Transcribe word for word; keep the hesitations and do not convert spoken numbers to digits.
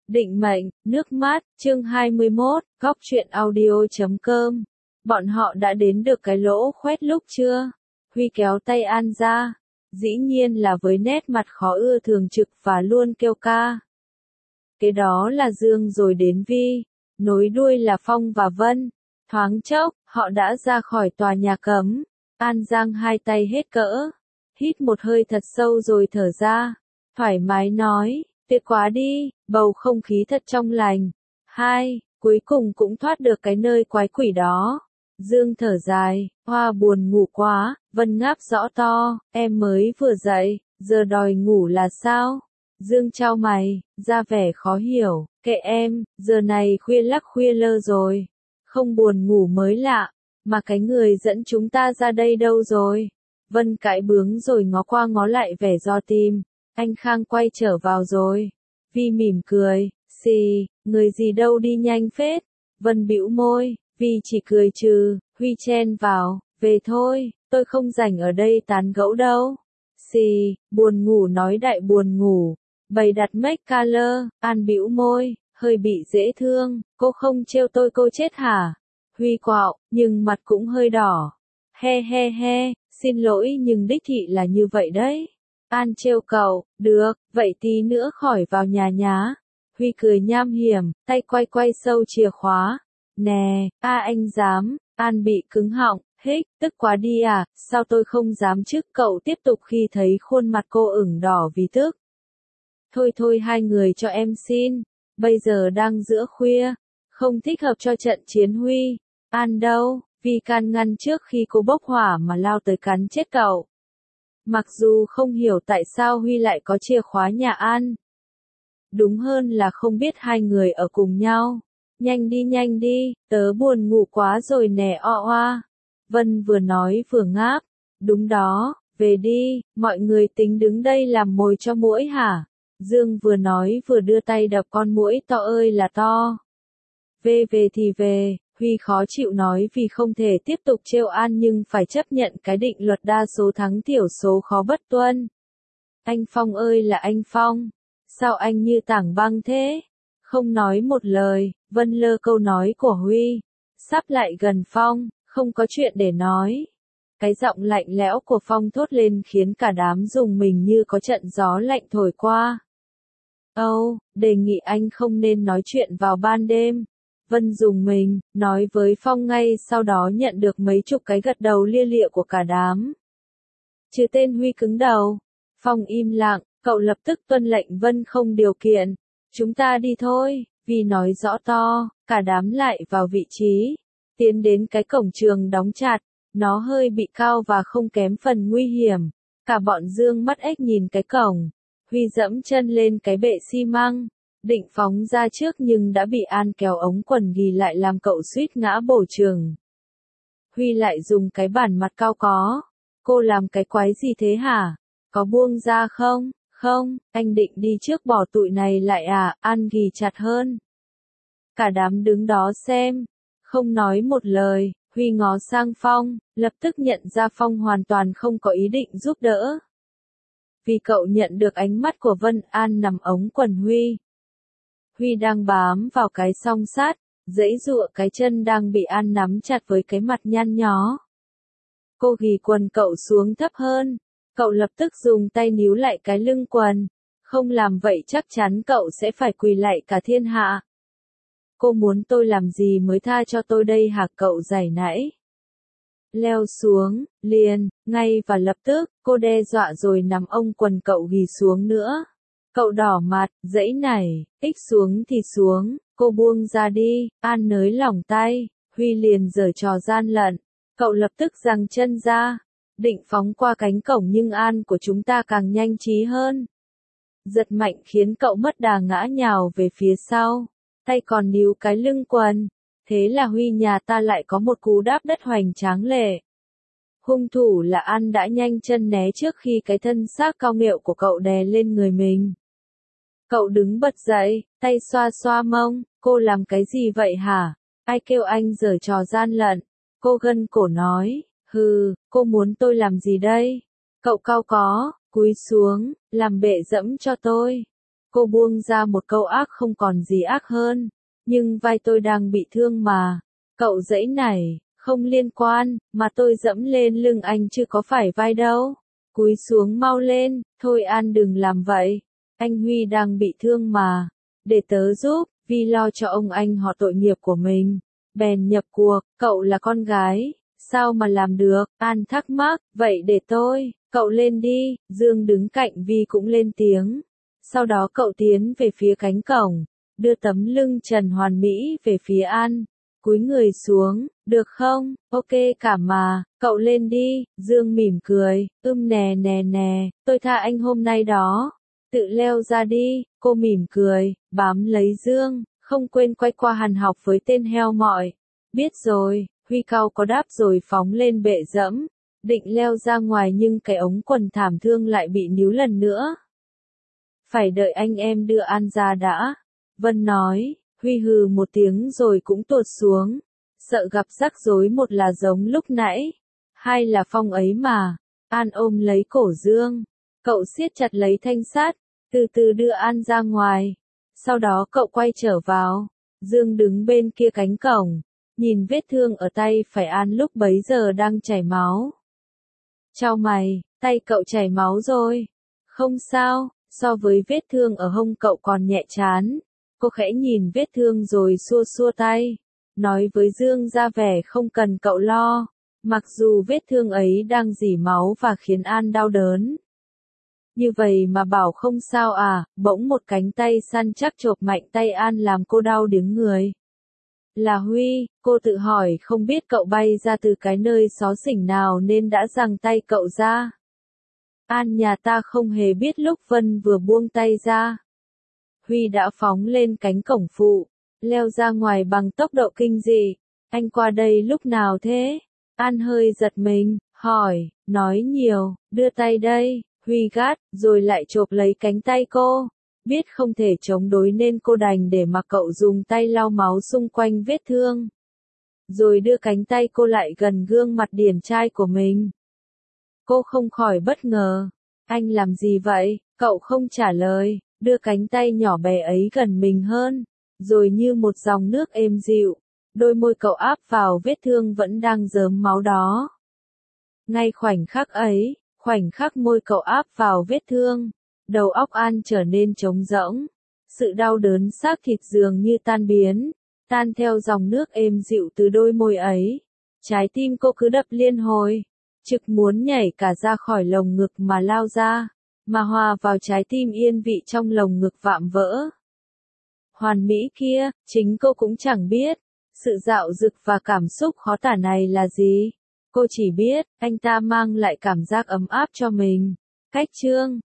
Định mệnh, nước mắt, chương hai mươi mốt, góc truyện audio chấm com. Bọn họ đã đến được cái lỗ khoét lúc chưa? Huy kéo tay An ra. Dĩ nhiên là với nét mặt khó ưa thường trực và luôn kêu ca. Cái đó là Dương rồi đến Vi. Nối đuôi là Phong và Vân. Thoáng chốc, họ đã ra khỏi tòa nhà cấm. An giang hai tay hết cỡ. Hít một hơi thật sâu rồi thở ra. Thoải mái nói. Tuyệt quá đi, bầu không khí thật trong lành. Hai, cuối cùng cũng thoát được cái nơi quái quỷ đó. Dương thở dài, Hoa buồn ngủ quá, Vân ngáp rõ to, em mới vừa dậy, giờ đòi ngủ là sao? Dương chau mày, ra vẻ khó hiểu, kệ em, giờ này khuya lắc khuya lơ rồi. Không buồn ngủ mới lạ, mà cái người dẫn chúng ta ra đây đâu rồi? Vân cãi bướng rồi ngó qua ngó lại vẻ do tim. Anh Khang quay trở vào rồi. Vi mỉm cười, xì, người gì đâu đi nhanh phết. Vân bĩu môi, Vi chỉ cười trừ, Huy chen vào, về thôi, tôi không rảnh ở đây tán gẫu đâu. Xì, buồn ngủ nói đại buồn ngủ. Bày đặt make color, An bĩu môi, hơi bị dễ thương, cô không trêu tôi cô chết hả? Huy quạo, nhưng mặt cũng hơi đỏ. He he he, xin lỗi nhưng đích thị là như vậy đấy. An trêu cậu, được, vậy tí nữa khỏi vào nhà nhá. Huy cười nham hiểm, tay quay quay sâu chìa khóa. Nè, a anh dám, An bị cứng họng, hích, tức quá đi à, sao tôi không dám chứ, cậu tiếp tục khi thấy khuôn mặt cô ửng đỏ vì tức. Thôi thôi hai người cho em xin, bây giờ đang giữa khuya, không thích hợp cho trận chiến Huy. An đâu, Vi can ngăn trước khi cô bốc hỏa mà lao tới cắn chết cậu. Mặc dù không hiểu tại sao Huy lại có chìa khóa nhà An. Đúng hơn là không biết hai người ở cùng nhau. Nhanh đi nhanh đi, tớ buồn ngủ quá rồi nè o oa. Vân vừa nói vừa ngáp. Đúng đó, về đi, mọi người tính đứng đây làm mồi cho muỗi hả? Dương vừa nói vừa đưa tay đập con muỗi to ơi là to. Về về thì về. Huy khó chịu nói vì không thể tiếp tục trêu An nhưng phải chấp nhận cái định luật đa số thắng thiểu số khó bất tuân. Anh Phong ơi là anh Phong, sao anh như tảng băng thế? Không nói một lời, Vân lơ câu nói của Huy. Sắp lại gần Phong, không có chuyện để nói. Cái giọng lạnh lẽo của Phong thốt lên khiến cả đám rùng mình như có trận gió lạnh thổi qua. Âu, oh, đề nghị anh không nên nói chuyện vào ban đêm. Vân dùng mình, nói với Phong ngay sau đó nhận được mấy chục cái gật đầu lia lịa của cả đám. Chứ tên Huy cứng đầu. Phong im lặng, cậu lập tức tuân lệnh Vân không điều kiện. Chúng ta đi thôi, vì nói rõ to, cả đám lại vào vị trí. Tiến đến cái cổng trường đóng chặt, nó hơi bị cao và không kém phần nguy hiểm. Cả bọn Dương mắt ếch nhìn cái cổng. Huy dẫm chân lên cái bệ xi măng. Định phóng ra trước nhưng đã bị An kéo ống quần ghì lại làm cậu suýt ngã bổ trường. Huy lại dùng cái bản mặt cao có. Cô làm cái quái gì thế hả? Có buông ra không? Không, anh định đi trước bỏ tụi này lại à? An ghì chặt hơn. Cả đám đứng đó xem. Không nói một lời, Huy ngó sang Phong, lập tức nhận ra Phong hoàn toàn không có ý định giúp đỡ. Vì cậu nhận được ánh mắt của Vân. An nằm ống quần Huy. Huy đang bám vào cái song sắt, giãy giụa cái chân đang bị An nắm chặt với cái mặt nhăn nhó. Cô ghì quần cậu xuống thấp hơn, cậu lập tức dùng tay níu lại cái lưng quần, không làm vậy chắc chắn cậu sẽ phải quỳ lạy cả thiên hạ. Cô muốn tôi làm gì mới tha cho tôi đây hả? Cậu giày nãy. Leo xuống, liền, ngay và lập tức, cô đe dọa rồi nắm ông quần cậu ghì xuống nữa. Cậu đỏ mặt, dãy nảy, ích xuống thì xuống, cô buông ra đi. An nới lỏng tay, Huy liền giở trò gian lận. Cậu lập tức giằng chân ra, định phóng qua cánh cổng nhưng An của chúng ta càng nhanh trí hơn. Giật mạnh khiến cậu mất đà ngã nhào về phía sau, tay còn níu cái lưng quần. Thế là Huy nhà ta lại có một cú đáp đất hoành tráng lệ. Hung thủ là An đã nhanh chân né trước khi cái thân xác cao nghệu của cậu đè lên người mình. Cậu đứng bật dậy, tay xoa xoa mông, cô làm cái gì vậy hả? Ai kêu anh giở trò gian lận? Cô gân cổ nói, hừ, cô muốn tôi làm gì đây? Cậu cau có, cúi xuống, làm bệ dẫm cho tôi. Cô buông ra một câu ác không còn gì ác hơn. Nhưng vai tôi đang bị thương mà. Cậu giãy nảy, không liên quan, mà tôi dẫm lên lưng anh chứ có phải vai đâu. Cúi xuống mau lên, thôi An đừng làm vậy. Anh Huy đang bị thương mà. Để tớ giúp, vì lo cho ông anh họ tội nghiệp của mình. Bèn nhập cuộc, cậu là con gái, sao mà làm được, An thắc mắc, vậy để tôi, cậu lên đi, Dương đứng cạnh Vi cũng lên tiếng. Sau đó cậu tiến về phía cánh cổng, đưa tấm lưng trần hoàn mỹ về phía An, cúi người xuống, được không, ok cả mà, cậu lên đi, Dương mỉm cười, ưm nè nè nè, tôi tha anh hôm nay đó, tự leo ra đi, cô mỉm cười, bám lấy Dương, không quên quay qua Hàn Học với tên heo mọi. Biết rồi, Huy cao có đáp rồi phóng lên bệ dẫm, định leo ra ngoài nhưng cái ống quần thảm thương lại bị níu lần nữa. Phải đợi anh em đưa An ra đã. Vân nói, Huy hừ một tiếng rồi cũng tuột xuống. Sợ gặp rắc rối, một là giống lúc nãy, hai là Phong ấy mà. An ôm lấy cổ Dương. Cậu siết chặt lấy thanh sắt, từ từ đưa An ra ngoài. Sau đó cậu quay trở vào. Dương đứng bên kia cánh cổng, nhìn vết thương ở tay phải An lúc bấy giờ đang chảy máu. Chau mày, tay cậu chảy máu rồi. Không sao, so với vết thương ở hông cậu còn nhẹ chán. Cô khẽ nhìn vết thương rồi xua xua tay, nói với Dương ra vẻ không cần cậu lo, mặc dù vết thương ấy đang rỉ máu và khiến An đau đớn. Như vậy mà bảo không sao à, bỗng một cánh tay săn chắc chộp mạnh tay An làm cô đau điếng người. Là Huy, cô tự hỏi không biết cậu bay ra từ cái nơi xó xỉnh nào nên đã giằng tay cậu ra. An nhà ta không hề biết lúc Vân vừa buông tay ra. Huy đã phóng lên cánh cổng phụ, leo ra ngoài bằng tốc độ kinh dị. Anh qua đây lúc nào thế? An hơi giật mình, hỏi, nói nhiều, đưa tay đây, Huy gắt, rồi lại chộp lấy cánh tay cô. Biết không thể chống đối nên cô đành để mặc cậu dùng tay lau máu xung quanh vết thương. Rồi đưa cánh tay cô lại gần gương mặt điển trai của mình. Cô không khỏi bất ngờ. Anh làm gì vậy? Cậu không trả lời, đưa cánh tay nhỏ bé ấy gần mình hơn. Rồi như một dòng nước êm dịu, đôi môi cậu áp vào vết thương vẫn đang rớm máu đó. Ngay khoảnh khắc ấy, khoảnh khắc môi cậu áp vào vết thương, đầu óc An trở nên trống rỗng. Sự đau đớn xác thịt dường như tan biến, tan theo dòng nước êm dịu từ đôi môi ấy. Trái tim cô cứ đập liên hồi, trực muốn nhảy cả ra khỏi lồng ngực mà lao ra, mà hòa vào trái tim yên vị trong lồng ngực vạm vỡ. Hoàn mỹ kia, chính cô cũng chẳng biết, sự dạo dực và cảm xúc khó tả này là gì. Cô chỉ biết, anh ta mang lại cảm giác ấm áp cho mình. Cách chương